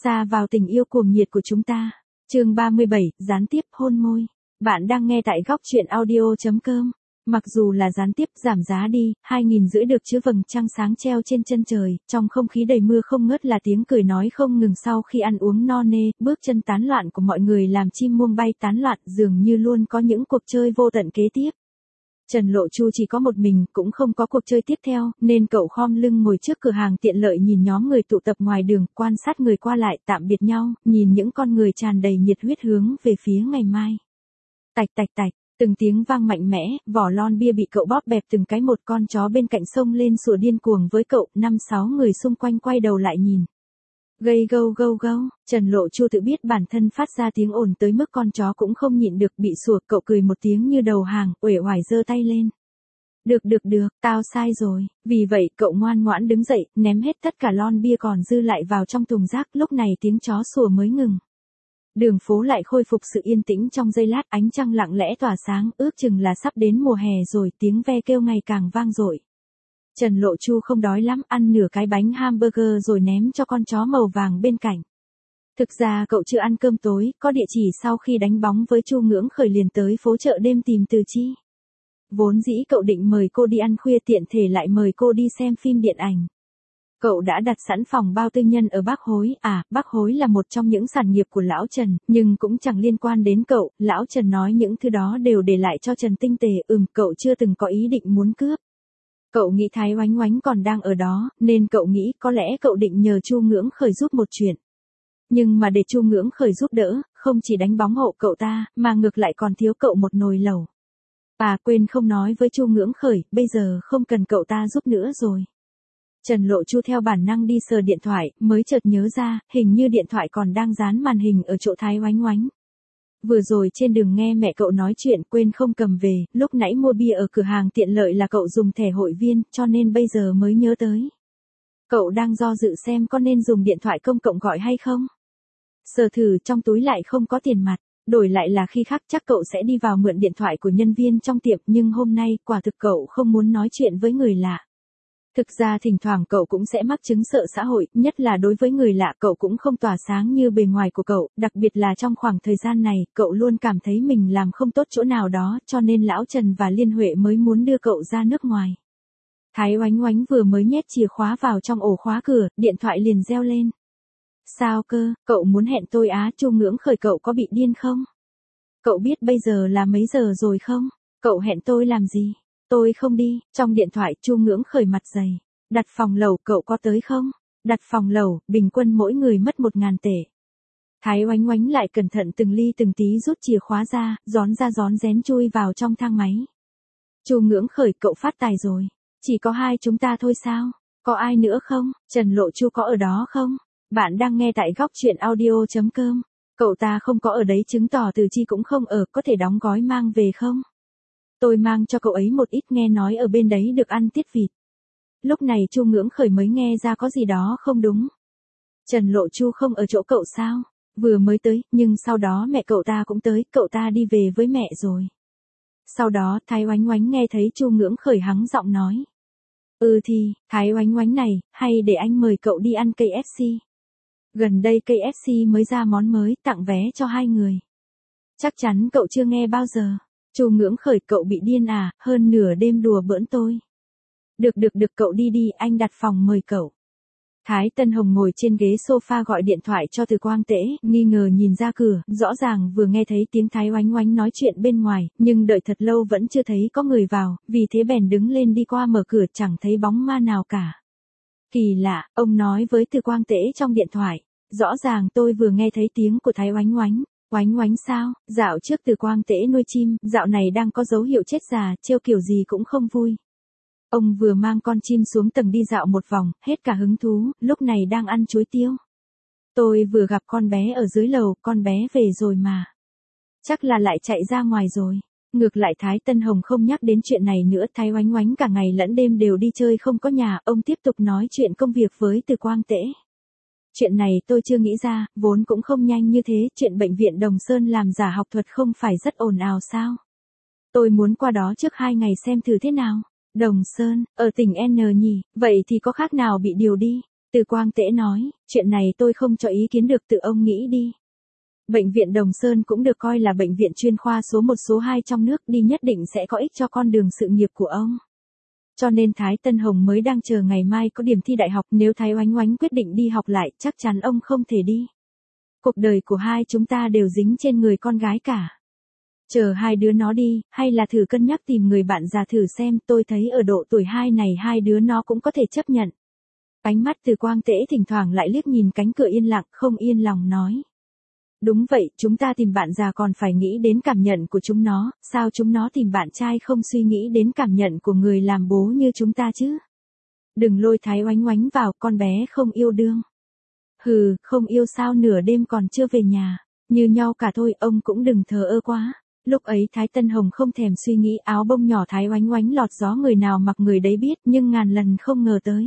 Xa vào tình yêu cuồng nhiệt của chúng ta. Chương 37, gián tiếp hôn môi. Bạn đang nghe tại góc truyện audio.com. Mặc dù là gián tiếp giảm giá đi, 2.500 được chứ vầng trăng sáng treo trên chân trời, trong không khí đầy mưa không ngớt là tiếng cười nói không ngừng sau khi ăn uống no nê, bước chân tán loạn của mọi người làm chim muông bay tán loạn, dường như luôn có những cuộc chơi vô tận kế tiếp. Trần Lộ Chu chỉ có một mình, cũng không có cuộc chơi tiếp theo, nên cậu khom lưng ngồi trước cửa hàng tiện lợi nhìn nhóm người tụ tập ngoài đường, quan sát người qua lại tạm biệt nhau, nhìn những con người tràn đầy nhiệt huyết hướng về phía ngày mai. Tạch tạch tạch, từng tiếng vang mạnh mẽ, vỏ lon bia bị cậu bóp bẹp từng cái, một con chó bên cạnh xông lên sủa điên cuồng với cậu, 5-6 người xung quanh quay đầu lại nhìn. Gây gâu gâu gâu, Trần Lộ Chu tự biết bản thân phát ra tiếng ồn tới mức con chó cũng không nhịn được bị sủa, cậu cười một tiếng như đầu hàng, uể oải giơ tay lên. Được, tao sai rồi, vì vậy cậu ngoan ngoãn đứng dậy, ném hết tất cả lon bia còn dư lại vào trong thùng rác, lúc này tiếng chó sủa mới ngừng. Đường phố lại khôi phục sự yên tĩnh trong giây lát, ánh trăng lặng lẽ tỏa sáng, ước chừng là sắp đến mùa hè rồi, tiếng ve kêu ngày càng vang dội. Trần Lộ Chu không đói lắm, ăn nửa cái bánh hamburger rồi ném cho con chó màu vàng bên cạnh. Thực ra cậu chưa ăn cơm tối, có địa chỉ sau khi đánh bóng với Chu Ngưỡng Khởi liền tới phố chợ đêm tìm Từ Chi. Vốn dĩ cậu định mời cô đi ăn khuya tiện thể lại mời cô đi xem phim điện ảnh. Cậu đã đặt sẵn phòng bao tư nhân ở Bác Hối, Bác Hối là một trong những sản nghiệp của Lão Trần, nhưng cũng chẳng liên quan đến cậu, Lão Trần nói những thứ đó đều để lại cho Trần Tinh Tề, cậu chưa từng có ý định muốn cướp. Cậu nghĩ Thái Oánh Oánh còn đang ở đó, nên cậu nghĩ có lẽ cậu định nhờ Chu Ngưỡng Khởi giúp một chuyện. Nhưng mà để Chu Ngưỡng Khởi giúp đỡ, không chỉ đánh bóng hộ cậu ta, mà ngược lại còn thiếu cậu một nồi lẩu. Quên không nói với Chu Ngưỡng Khởi, bây giờ không cần cậu ta giúp nữa rồi. Trần Lộ Chu theo bản năng đi sờ điện thoại, mới chợt nhớ ra, hình như điện thoại còn đang dán màn hình ở chỗ Thái Oánh Oánh. Vừa rồi trên đường nghe mẹ cậu nói chuyện quên không cầm về, lúc nãy mua bia ở cửa hàng tiện lợi là cậu dùng thẻ hội viên, cho nên bây giờ mới nhớ tới. Cậu đang do dự xem có nên dùng điện thoại công cộng gọi hay không. Sờ thử trong túi lại không có tiền mặt, đổi lại là khi khác chắc cậu sẽ đi vào mượn điện thoại của nhân viên trong tiệm, nhưng hôm nay quả thực cậu không muốn nói chuyện với người lạ. Thực ra thỉnh thoảng cậu cũng sẽ mắc chứng sợ xã hội, nhất là đối với người lạ cậu cũng không tỏa sáng như bề ngoài của cậu, đặc biệt là trong khoảng thời gian này, cậu luôn cảm thấy mình làm không tốt chỗ nào đó, cho nên Lão Trần và Liên Huệ mới muốn đưa cậu ra nước ngoài. Thái Oánh Oánh vừa mới nhét chìa khóa vào trong ổ khóa cửa, điện thoại liền reo lên. Sao cơ, cậu muốn hẹn tôi Chu Ngưỡng Khởi cậu có bị điên không? Cậu biết bây giờ là mấy giờ rồi không? Cậu hẹn tôi làm gì? Tôi không đi, trong điện thoại Chu Ngưỡng Khởi mặt dày. Đặt phòng lẩu cậu có tới không? Đặt phòng lẩu, bình quân mỗi người mất 1.000 tệ. Thái Oánh Oánh lại cẩn thận từng ly từng tí rút chìa khóa ra rón rén chui vào trong thang máy. Chu Ngưỡng Khởi cậu phát tài rồi. Chỉ có hai chúng ta thôi sao? Có ai nữa không? Trần Lộ Chu có ở đó không? Bạn đang nghe tại góc truyện audio.com. Cậu ta không có ở đấy chứng tỏ Từ Chi cũng không ở, có thể đóng gói mang về không? Tôi mang cho cậu ấy một ít, nghe nói ở bên đấy được ăn tiết vịt. Lúc này Chu Ngưỡng Khởi mới nghe ra có gì đó không đúng. Trần Lộ Chu không ở chỗ cậu sao? Vừa mới tới, nhưng sau đó mẹ cậu ta cũng tới, cậu ta đi về với mẹ rồi. Sau đó Thái Oánh Oánh nghe thấy Chu Ngưỡng Khởi hắng giọng nói. Thì, Thái Oánh Oánh này, hay để anh mời cậu đi ăn KFC. Gần đây KFC mới ra món mới, tặng vé cho 2 người. Chắc chắn cậu chưa nghe bao giờ. Chu Ngưỡng Khởi cậu bị điên hơn nửa đêm đùa bỡn tôi. Được cậu đi đi, anh đặt phòng mời cậu. Thái Tân Hồng ngồi trên ghế sofa gọi điện thoại cho Từ Quang Tễ, nghi ngờ nhìn ra cửa, rõ ràng vừa nghe thấy tiếng Thái Oánh Oánh nói chuyện bên ngoài, nhưng đợi thật lâu vẫn chưa thấy có người vào, vì thế bèn đứng lên đi qua mở cửa, chẳng thấy bóng ma nào cả. Kỳ lạ, ông nói với Từ Quang Tễ trong điện thoại, rõ ràng tôi vừa nghe thấy tiếng của Thái Oánh Oánh. Oánh Oánh sao? Dạo trước Từ Quang Tễ nuôi chim, dạo này đang có dấu hiệu chết già, trêu kiểu gì cũng không vui. Ông vừa mang con chim xuống tầng đi dạo một vòng, hết cả hứng thú, lúc này đang ăn chuối tiêu. Tôi vừa gặp con bé ở dưới lầu, con bé về rồi mà. Chắc là lại chạy ra ngoài rồi. Ngược lại Thái Tân Hồng không nhắc đến chuyện này nữa, Thái Oánh Oánh cả ngày lẫn đêm đều đi chơi không có nhà, ông tiếp tục nói chuyện công việc với Từ Quang Tễ. Chuyện này tôi chưa nghĩ ra, vốn cũng không nhanh như thế, chuyện bệnh viện Đồng Sơn làm giả học thuật không phải rất ồn ào sao? Tôi muốn qua đó trước 2 ngày xem thử thế nào. Đồng Sơn, ở tỉnh N nhỉ, vậy thì có khác nào bị điều đi? Từ Quang Tễ nói, chuyện này tôi không cho ý kiến được, tự ông nghĩ đi. Bệnh viện Đồng Sơn cũng được coi là bệnh viện chuyên khoa số 1 số 2 trong nước, đi nhất định sẽ có ích cho con đường sự nghiệp của ông. Cho nên Thái Tân Hồng mới đang chờ ngày mai có điểm thi đại học, nếu Thái Oánh Oánh quyết định đi học lại, chắc chắn ông không thể đi. Cuộc đời của hai chúng ta đều dính trên người con gái cả. Chờ hai đứa nó đi, hay là thử cân nhắc tìm người bạn già thử xem, tôi thấy ở độ tuổi hai này hai đứa nó cũng có thể chấp nhận. Ánh mắt Từ Quang Tễ thỉnh thoảng lại liếc nhìn cánh cửa yên lặng, không yên lòng nói. Đúng vậy, chúng ta tìm bạn già còn phải nghĩ đến cảm nhận của chúng nó, sao chúng nó tìm bạn trai không suy nghĩ đến cảm nhận của người làm bố như chúng ta chứ? Đừng lôi Thái Oánh Oánh vào, con bé không yêu đương. Hừ, không yêu sao nửa đêm còn chưa về nhà, như nhau cả thôi, ông cũng đừng thờ ơ quá. Lúc ấy Thái Tân Hồng không thèm suy nghĩ áo bông nhỏ Thái Oánh Oánh lọt gió người nào mặc người đấy biết, nhưng ngàn lần không ngờ tới.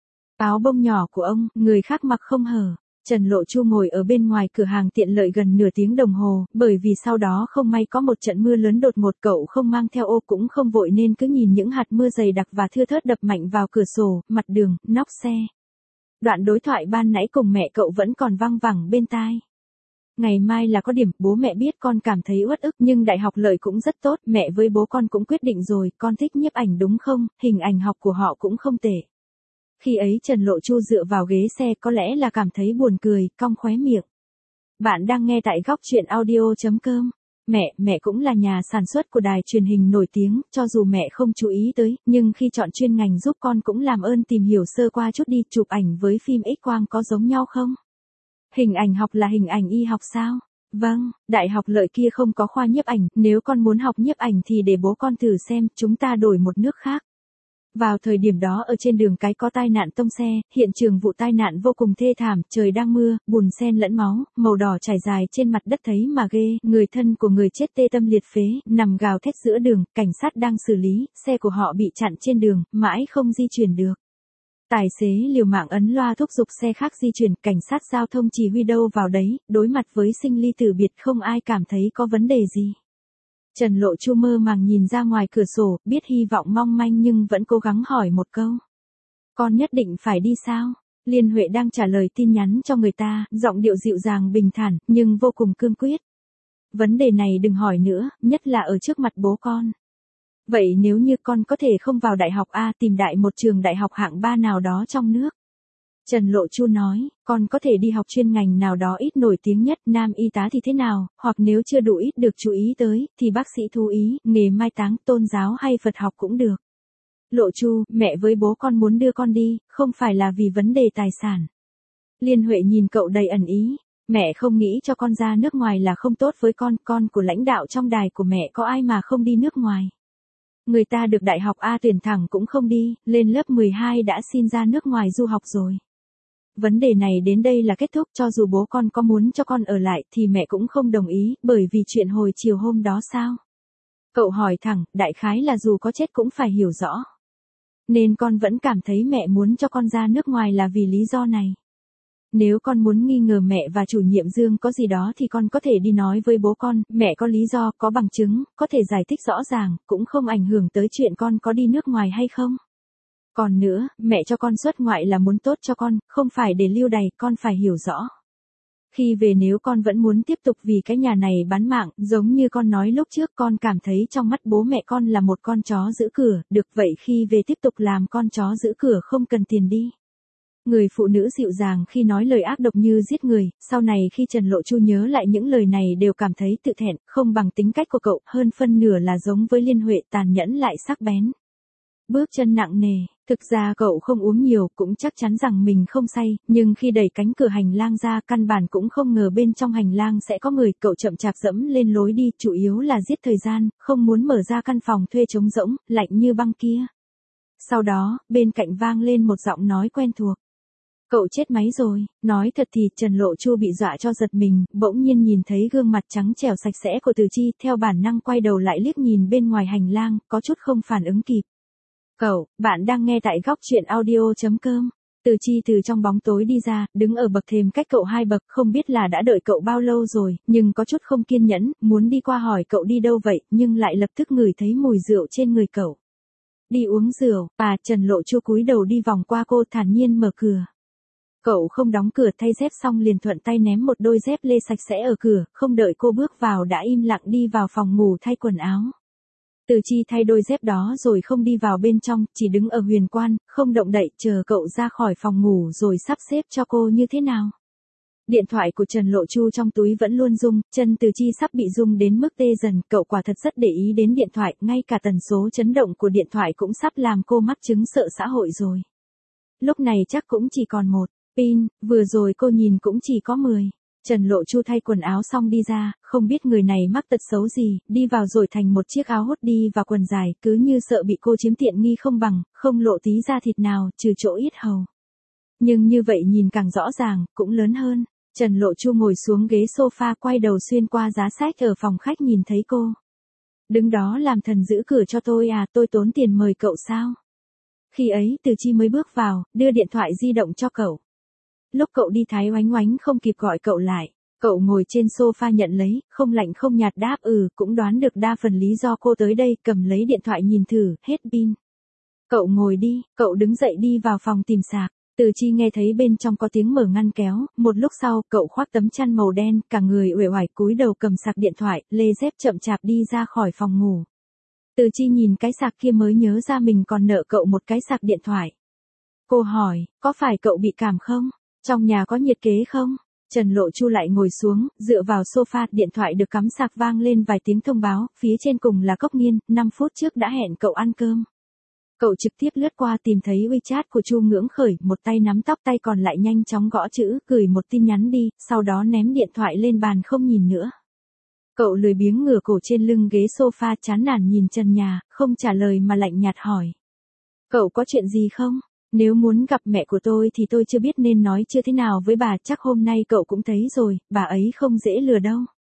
Áo bông nhỏ của ông, người khác mặc không hở. Trần Lộ Chu ngồi ở bên ngoài cửa hàng tiện lợi gần nửa tiếng đồng hồ, bởi vì sau đó không may có một trận mưa lớn đột ngột, cậu không mang theo ô cũng không vội nên cứ nhìn những hạt mưa dày đặc và thưa thớt đập mạnh vào cửa sổ, mặt đường, nóc xe. Đoạn đối thoại ban nãy cùng mẹ cậu vẫn còn văng vẳng bên tai. Ngày mai là có điểm, bố mẹ biết con cảm thấy uất ức nhưng đại học lợi cũng rất tốt, mẹ với bố con cũng quyết định rồi, con thích nhiếp ảnh đúng không, hình ảnh học của họ cũng không tệ. Khi ấy Trần Lộ Chu dựa vào ghế xe có lẽ là cảm thấy buồn cười, cong khóe miệng. Bạn đang nghe tại góc truyện audio.com. Mẹ cũng là nhà sản xuất của đài truyền hình nổi tiếng, cho dù mẹ không chú ý tới, nhưng khi chọn chuyên ngành giúp con cũng làm ơn tìm hiểu sơ qua chút đi, chụp ảnh với phim X-quang có giống nhau không? Hình ảnh học là hình ảnh y học sao? Vâng, đại học lợi kia không có khoa nhiếp ảnh, nếu con muốn học nhiếp ảnh thì để bố con thử xem, chúng ta đổi một nước khác. Vào thời điểm đó ở trên đường cái có tai nạn tông xe, hiện trường vụ tai nạn vô cùng thê thảm, trời đang mưa, bùn xen lẫn máu, màu đỏ trải dài trên mặt đất thấy mà ghê, người thân của người chết tê tâm liệt phế, nằm gào thét giữa đường, cảnh sát đang xử lý, xe của họ bị chặn trên đường, mãi không di chuyển được. Tài xế liều mạng ấn loa thúc giục xe khác di chuyển, cảnh sát giao thông chỉ huy đâu vào đấy, đối mặt với sinh ly tử biệt không ai cảm thấy có vấn đề gì. Trần Lộ Chu mơ màng nhìn ra ngoài cửa sổ, biết hy vọng mong manh nhưng vẫn cố gắng hỏi một câu. Con nhất định phải đi sao? Liên Huệ đang trả lời tin nhắn cho người ta, giọng điệu dịu dàng bình thản, nhưng vô cùng cương quyết. Vấn đề này đừng hỏi nữa, nhất là ở trước mặt bố con. Vậy nếu như con có thể không vào đại học A, tìm đại một trường đại học hạng 3 nào đó trong nước. Trần Lộ Chu nói, con có thể đi học chuyên ngành nào đó ít nổi tiếng nhất, nam y tá thì thế nào, hoặc nếu chưa đủ ít được chú ý tới, thì bác sĩ thú y, nghề mai táng, tôn giáo hay Phật học cũng được. Lộ Chu, mẹ với bố con muốn đưa con đi, không phải là vì vấn đề tài sản. Liên Huệ nhìn cậu đầy ẩn ý, mẹ không nghĩ cho con ra nước ngoài là không tốt với con của lãnh đạo trong đài của mẹ có ai mà không đi nước ngoài. Người ta được đại học A tuyển thẳng cũng không đi, lên lớp 12 đã xin ra nước ngoài du học rồi. Vấn đề này đến đây là kết thúc, cho dù bố con có muốn cho con ở lại thì mẹ cũng không đồng ý, bởi vì chuyện hồi chiều hôm đó sao? Cậu hỏi thẳng, đại khái là dù có chết cũng phải hiểu rõ. Nên con vẫn cảm thấy mẹ muốn cho con ra nước ngoài là vì lý do này. Nếu con muốn nghi ngờ mẹ và chủ nhiệm Dương có gì đó thì con có thể đi nói với bố con, mẹ có lý do, có bằng chứng, có thể giải thích rõ ràng, cũng không ảnh hưởng tới chuyện con có đi nước ngoài hay không. Còn nữa, mẹ cho con xuất ngoại là muốn tốt cho con, không phải để lưu đày, con phải hiểu rõ. Khi về nếu con vẫn muốn tiếp tục vì cái nhà này bán mạng, giống như con nói lúc trước, con cảm thấy trong mắt bố mẹ con là một con chó giữ cửa, được vậy khi về tiếp tục làm con chó giữ cửa không cần tiền đi. Người phụ nữ dịu dàng khi nói lời ác độc như giết người, sau này khi Trần Lộ Chu nhớ lại những lời này đều cảm thấy tự thẹn, không bằng tính cách của cậu, hơn phân nửa là giống với Liên Huệ, tàn nhẫn lại sắc bén. Bước chân nặng nề, thực ra cậu không uống nhiều, cũng chắc chắn rằng mình không say, nhưng khi đẩy cánh cửa hành lang ra, căn bản cũng không ngờ bên trong hành lang sẽ có người, cậu chậm chạp dẫm lên lối đi, chủ yếu là giết thời gian, không muốn mở ra căn phòng thuê trống rỗng, lạnh như băng kia. Sau đó, bên cạnh vang lên một giọng nói quen thuộc. Cậu chết máy rồi, nói thật thì Trần Lộ Chu bị dọa cho giật mình, bỗng nhiên nhìn thấy gương mặt trắng trẻo sạch sẽ của Từ Chi, theo bản năng quay đầu lại liếc nhìn bên ngoài hành lang, có chút không phản ứng kịp. Cậu, bạn đang nghe tại góc truyện audio.com. Từ Chi từ trong bóng tối đi ra, đứng ở bậc thềm cách cậu 2 bậc, không biết là đã đợi cậu bao lâu rồi, nhưng có chút không kiên nhẫn, muốn đi qua hỏi cậu đi đâu vậy, nhưng lại lập tức ngửi thấy mùi rượu trên người cậu. Đi uống rượu, Trần Lộ Chu cúi đầu đi vòng qua cô, thản nhiên mở cửa. Cậu không đóng cửa thay dép xong liền thuận tay ném một đôi dép lê sạch sẽ ở cửa, không đợi cô bước vào đã im lặng đi vào phòng ngủ thay quần áo. Từ Chi thay đôi dép đó rồi không đi vào bên trong, chỉ đứng ở huyền quan, không động đậy, chờ cậu ra khỏi phòng ngủ rồi sắp xếp cho cô như thế nào. Điện thoại của Trần Lộ Chu trong túi vẫn luôn rung, chân Từ Chi sắp bị rung đến mức tê dần, cậu quả thật rất để ý đến điện thoại, ngay cả tần số chấn động của điện thoại cũng sắp làm cô mắc chứng sợ xã hội rồi. Lúc này chắc cũng chỉ còn một pin, vừa rồi cô nhìn cũng chỉ có 10. Trần Lộ Chu thay quần áo xong đi ra, không biết người này mắc tật xấu gì, đi vào rồi thành một chiếc áo hốt đi và quần dài, cứ như sợ bị cô chiếm tiện nghi không bằng, không lộ tí da thịt nào, trừ chỗ yết hầu. Nhưng như vậy nhìn càng rõ ràng, cũng lớn hơn. Trần Lộ Chu ngồi xuống ghế sofa quay đầu xuyên qua giá sách ở phòng khách nhìn thấy cô. Đứng đó làm thần giữ cửa cho tôi à, tôi tốn tiền mời cậu sao? Khi ấy Từ Chi mới bước vào, đưa điện thoại di động cho cậu. Lúc cậu đi Thái Oánh Oánh không kịp gọi cậu lại. Cậu ngồi trên sofa nhận lấy, không lạnh không nhạt đáp cũng đoán được đa phần lý do cô tới đây, cầm lấy điện thoại nhìn thử, hết pin. Cậu ngồi đi, cậu đứng dậy đi vào phòng tìm sạc. Từ Chi nghe thấy bên trong có tiếng mở ngăn kéo, một lúc sau, cậu khoác tấm chăn màu đen, cả người uể oải cúi đầu cầm sạc điện thoại, lê dép chậm chạp đi ra khỏi phòng ngủ. Từ Chi nhìn cái sạc kia mới nhớ ra mình còn nợ cậu một cái sạc điện thoại. Cô hỏi, có phải cậu bị cảm không? Trong nhà có nhiệt kế không? Trần Lộ Chu lại ngồi xuống, dựa vào sofa, điện thoại được cắm sạc vang lên vài tiếng thông báo, phía trên cùng là Cốc Nghiên, 5 phút trước đã hẹn cậu ăn cơm. Cậu trực tiếp lướt qua tìm thấy WeChat của Chu Ngưỡng Khởi, một tay nắm tóc tay còn lại nhanh chóng gõ chữ, gửi một tin nhắn đi, sau đó ném điện thoại lên bàn không nhìn nữa. Cậu lười biếng ngửa cổ trên lưng ghế sofa chán nản nhìn trần nhà, không trả lời mà lạnh nhạt hỏi. Cậu có chuyện gì không? Nếu muốn gặp mẹ của tôi thì tôi chưa biết nên nói chưa thế nào với bà, chắc hôm nay cậu cũng thấy rồi, bà ấy không dễ lừa đâu.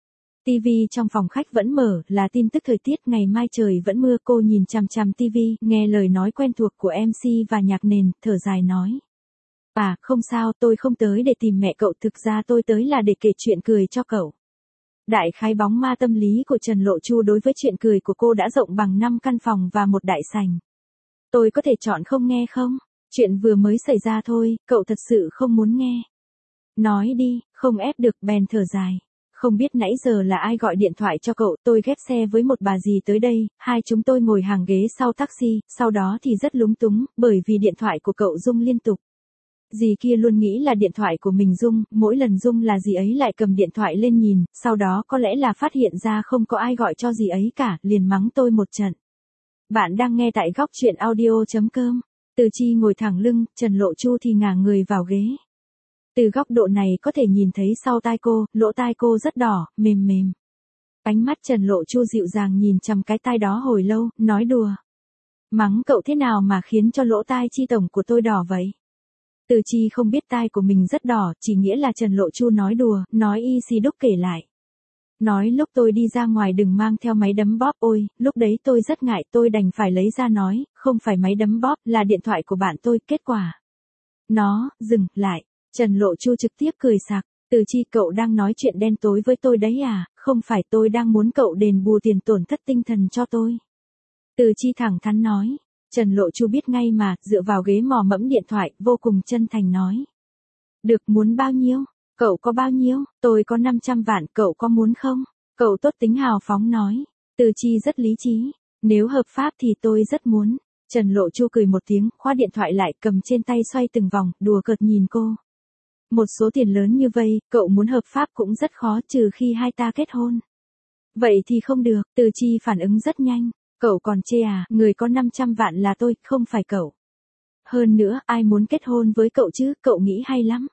TV trong phòng khách vẫn mở, là tin tức thời tiết ngày mai trời vẫn mưa, cô nhìn chằm chằm TV, nghe lời nói quen thuộc của MC và nhạc nền, thở dài nói. Không sao, tôi không tới để tìm mẹ cậu, thực ra tôi tới là để kể chuyện cười cho cậu. Đại khái bóng ma tâm lý của Trần Lộ Chu đối với chuyện cười của cô đã rộng bằng 5 căn phòng và một đại sảnh. Tôi có thể chọn không nghe không? Chuyện vừa mới xảy ra thôi, cậu thật sự không muốn nghe. Nói đi, không ép được, bèn thở dài. Không biết nãy giờ là ai gọi điện thoại cho cậu, tôi ghép xe với một bà dì tới đây, hai chúng tôi ngồi hàng ghế sau taxi, sau đó thì rất lúng túng, bởi vì điện thoại của cậu rung liên tục. Dì kia luôn nghĩ là điện thoại của mình rung, mỗi lần rung là dì ấy lại cầm điện thoại lên nhìn, sau đó có lẽ là phát hiện ra không có ai gọi cho dì ấy cả, liền mắng tôi một trận. Bạn đang nghe tại góc truyện audio.com. Từ Chi ngồi thẳng lưng, Trần Lộ Chu thì ngả người vào ghế. Từ góc độ này có thể nhìn thấy sau tai cô, lỗ tai cô rất đỏ, mềm mềm. Ánh mắt Trần Lộ Chu dịu dàng nhìn chằm cái tai đó hồi lâu, nói đùa. Mắng cậu thế nào mà khiến cho lỗ tai chi tổng của tôi đỏ vậy? Từ Chi không biết tai của mình rất đỏ, chỉ nghĩa là Trần Lộ Chu nói đùa, nói y xì đúc kể lại. Nói lúc tôi đi ra ngoài đừng mang theo máy đấm bóp, ôi, lúc đấy tôi rất ngại, tôi đành phải lấy ra nói, không phải máy đấm bóp, là điện thoại của bạn tôi, kết quả. Nó, dừng, lại. Trần Lộ Chu trực tiếp cười sặc. Từ Chi, cậu đang nói chuyện đen tối với tôi đấy à, không phải tôi đang muốn cậu đền bù tiền tổn thất tinh thần cho tôi. Từ Chi thẳng thắn nói. Trần Lộ Chu biết ngay mà, dựa vào ghế mò mẫm điện thoại, vô cùng chân thành nói. Được, muốn bao nhiêu? Cậu có bao nhiêu? Tôi có 500 vạn, cậu có muốn không? Cậu tốt tính hào phóng nói. Từ Chi rất lý trí. Nếu hợp pháp thì tôi rất muốn. Trần Lộ Chu cười một tiếng, khóa điện thoại lại, cầm trên tay xoay từng vòng, đùa cợt nhìn cô. Một số tiền lớn như vậy, cậu muốn hợp pháp cũng rất khó, trừ khi hai ta kết hôn. Vậy thì không được, Từ Chi phản ứng rất nhanh. Cậu còn chê à, người có 500 vạn là tôi, không phải cậu. Hơn nữa, ai muốn kết hôn với cậu chứ, cậu nghĩ hay lắm.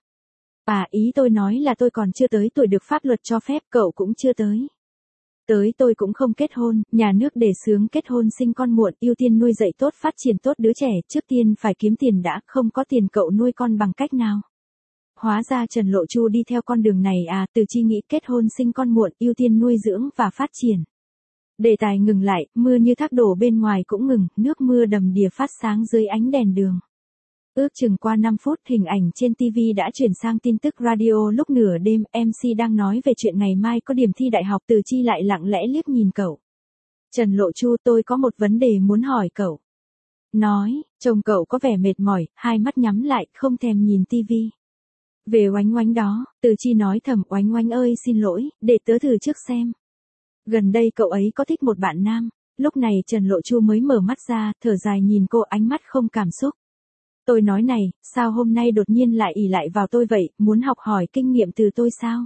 Ý tôi nói là tôi còn chưa tới tuổi được pháp luật cho phép, cậu cũng chưa tới. Tới tôi cũng không kết hôn, nhà nước đề xướng kết hôn sinh con muộn, ưu tiên nuôi dạy tốt phát triển tốt đứa trẻ, trước tiên phải kiếm tiền đã, không có tiền cậu nuôi con bằng cách nào. Hóa ra Trần Lộ Chu đi theo con đường này à, Từ Chi nghĩ kết hôn sinh con muộn, ưu tiên nuôi dưỡng và phát triển. Đề tài ngừng lại, mưa như thác đổ bên ngoài cũng ngừng, nước mưa đầm đìa phát sáng dưới ánh đèn đường. Ước chừng qua 5 phút, hình ảnh trên TV đã chuyển sang tin tức radio lúc nửa đêm, MC đang nói về chuyện ngày mai có điểm thi đại học. Từ Chi lại lặng lẽ liếc nhìn cậu. Trần Lộ Chu, tôi có một vấn đề muốn hỏi cậu. Nói, trông cậu có vẻ mệt mỏi, hai mắt nhắm lại, không thèm nhìn TV. Về Oánh Oánh đó, Từ Chi nói thầm, Oánh Oánh ơi xin lỗi, để tớ thử trước xem. Gần đây cậu ấy có thích một bạn nam. Lúc này Trần Lộ Chu mới mở mắt ra, thở dài nhìn cô, ánh mắt không cảm xúc. Tôi nói này, sao hôm nay đột nhiên lại ỷ lại vào tôi vậy, muốn học hỏi kinh nghiệm từ tôi sao?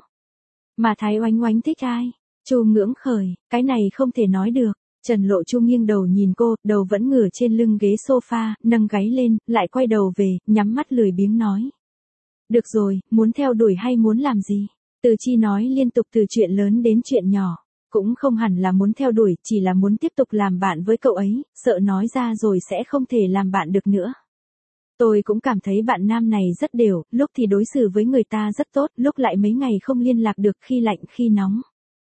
Mà Thái Oánh Oánh thích ai? Chu ngưỡng khởi, cái này không thể nói được. Trần Lộ Chu nghiêng đầu nhìn cô, đầu vẫn ngửa trên lưng ghế sofa, nâng gáy lên, lại quay đầu về, nhắm mắt lười biếng nói. Được rồi, muốn theo đuổi hay muốn làm gì? Từ Chi nói liên tục từ chuyện lớn đến chuyện nhỏ. Cũng không hẳn là muốn theo đuổi, chỉ là muốn tiếp tục làm bạn với cậu ấy, sợ nói ra rồi sẽ không thể làm bạn được nữa. Tôi cũng cảm thấy bạn nam này rất đều, lúc thì đối xử với người ta rất tốt, lúc lại mấy ngày không liên lạc được, khi lạnh khi nóng.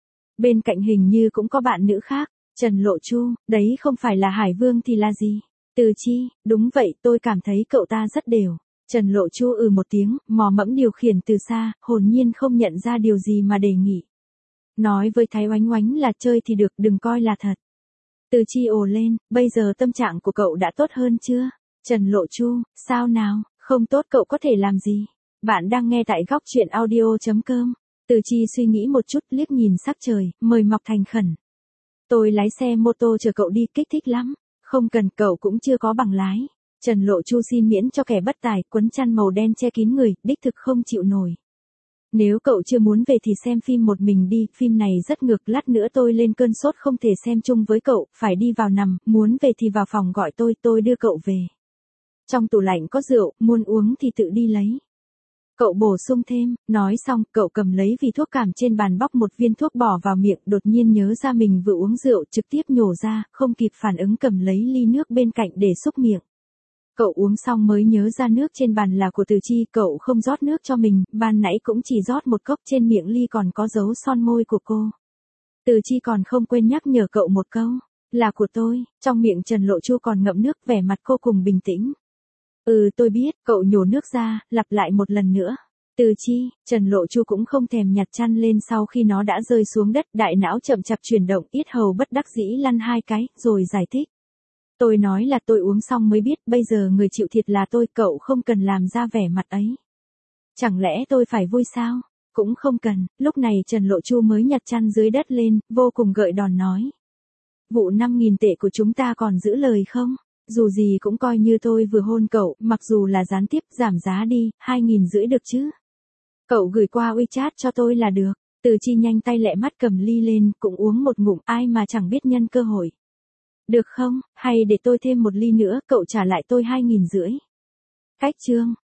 Bên cạnh hình như cũng có bạn nữ khác. Trần Lộ Chu, đấy không phải là Hải Vương thì là gì? Từ Chi, đúng vậy, tôi cảm thấy cậu ta rất đều. Trần Lộ Chu một tiếng, mò mẫm điều khiển từ xa, hồn nhiên không nhận ra điều gì mà đề nghị. Nói với Thái Oánh Oánh là chơi thì được, đừng coi là thật. Từ Chi ồ lên, bây giờ tâm trạng của cậu đã tốt hơn chưa? Trần Lộ Chu, sao nào, không tốt cậu có thể làm gì? Bạn đang nghe tại góc truyện audio.com. Từ Chi suy nghĩ một chút, liếc nhìn sắc trời, mời mọc thành khẩn. Tôi lái xe mô tô chở cậu đi, kích thích lắm. Không cần, cậu cũng chưa có bằng lái. Trần Lộ Chu xin miễn cho kẻ bất tài, quấn chăn màu đen che kín người, đích thực không chịu nổi. Nếu cậu chưa muốn về thì xem phim một mình đi, phim này rất ngược, lát nữa tôi lên cơn sốt không thể xem chung với cậu, phải đi vào nằm, muốn về thì vào phòng gọi tôi đưa cậu về. Trong tủ lạnh có rượu, muốn uống thì tự đi lấy. Cậu bổ sung thêm, nói xong, cậu cầm lấy vỉ thuốc cảm trên bàn, bóc một viên thuốc bỏ vào miệng, đột nhiên nhớ ra mình vừa uống rượu, trực tiếp nhổ ra, không kịp phản ứng cầm lấy ly nước bên cạnh để xúc miệng. Cậu uống xong mới nhớ ra nước trên bàn là của Từ Chi, cậu không rót nước cho mình, ban nãy cũng chỉ rót một cốc, trên miệng ly còn có dấu son môi của cô. Từ Chi còn không quên nhắc nhở cậu một câu, là của tôi, trong miệng Trần Lộ Chu còn ngậm nước, vẻ mặt cô cùng bình tĩnh. Tôi biết, cậu nhổ nước ra, lặp lại một lần nữa. Từ Chi, Trần Lộ Chu cũng không thèm nhặt chăn lên sau khi nó đã rơi xuống đất, đại não chậm chạp chuyển động, yết hầu bất đắc dĩ lăn hai cái, rồi giải thích. Tôi nói là tôi uống xong mới biết, bây giờ người chịu thiệt là tôi, cậu không cần làm ra vẻ mặt ấy. Chẳng lẽ tôi phải vui sao? Cũng không cần, lúc này Trần Lộ Chu mới nhặt chăn dưới đất lên, vô cùng gợi đòn nói. Vụ 5.000 tệ của chúng ta còn giữ lời không? Dù gì cũng coi như tôi vừa hôn cậu, mặc dù là gián tiếp, giảm giá đi, 2.500 được chứ? Cậu gửi qua WeChat cho tôi là được. Từ Chi nhanh tay lẹ mắt cầm ly lên, cũng uống một ngụm, ai mà chẳng biết nhân cơ hội. Được không, hay để tôi thêm một ly nữa, cậu trả lại tôi 2.500. Cách chương.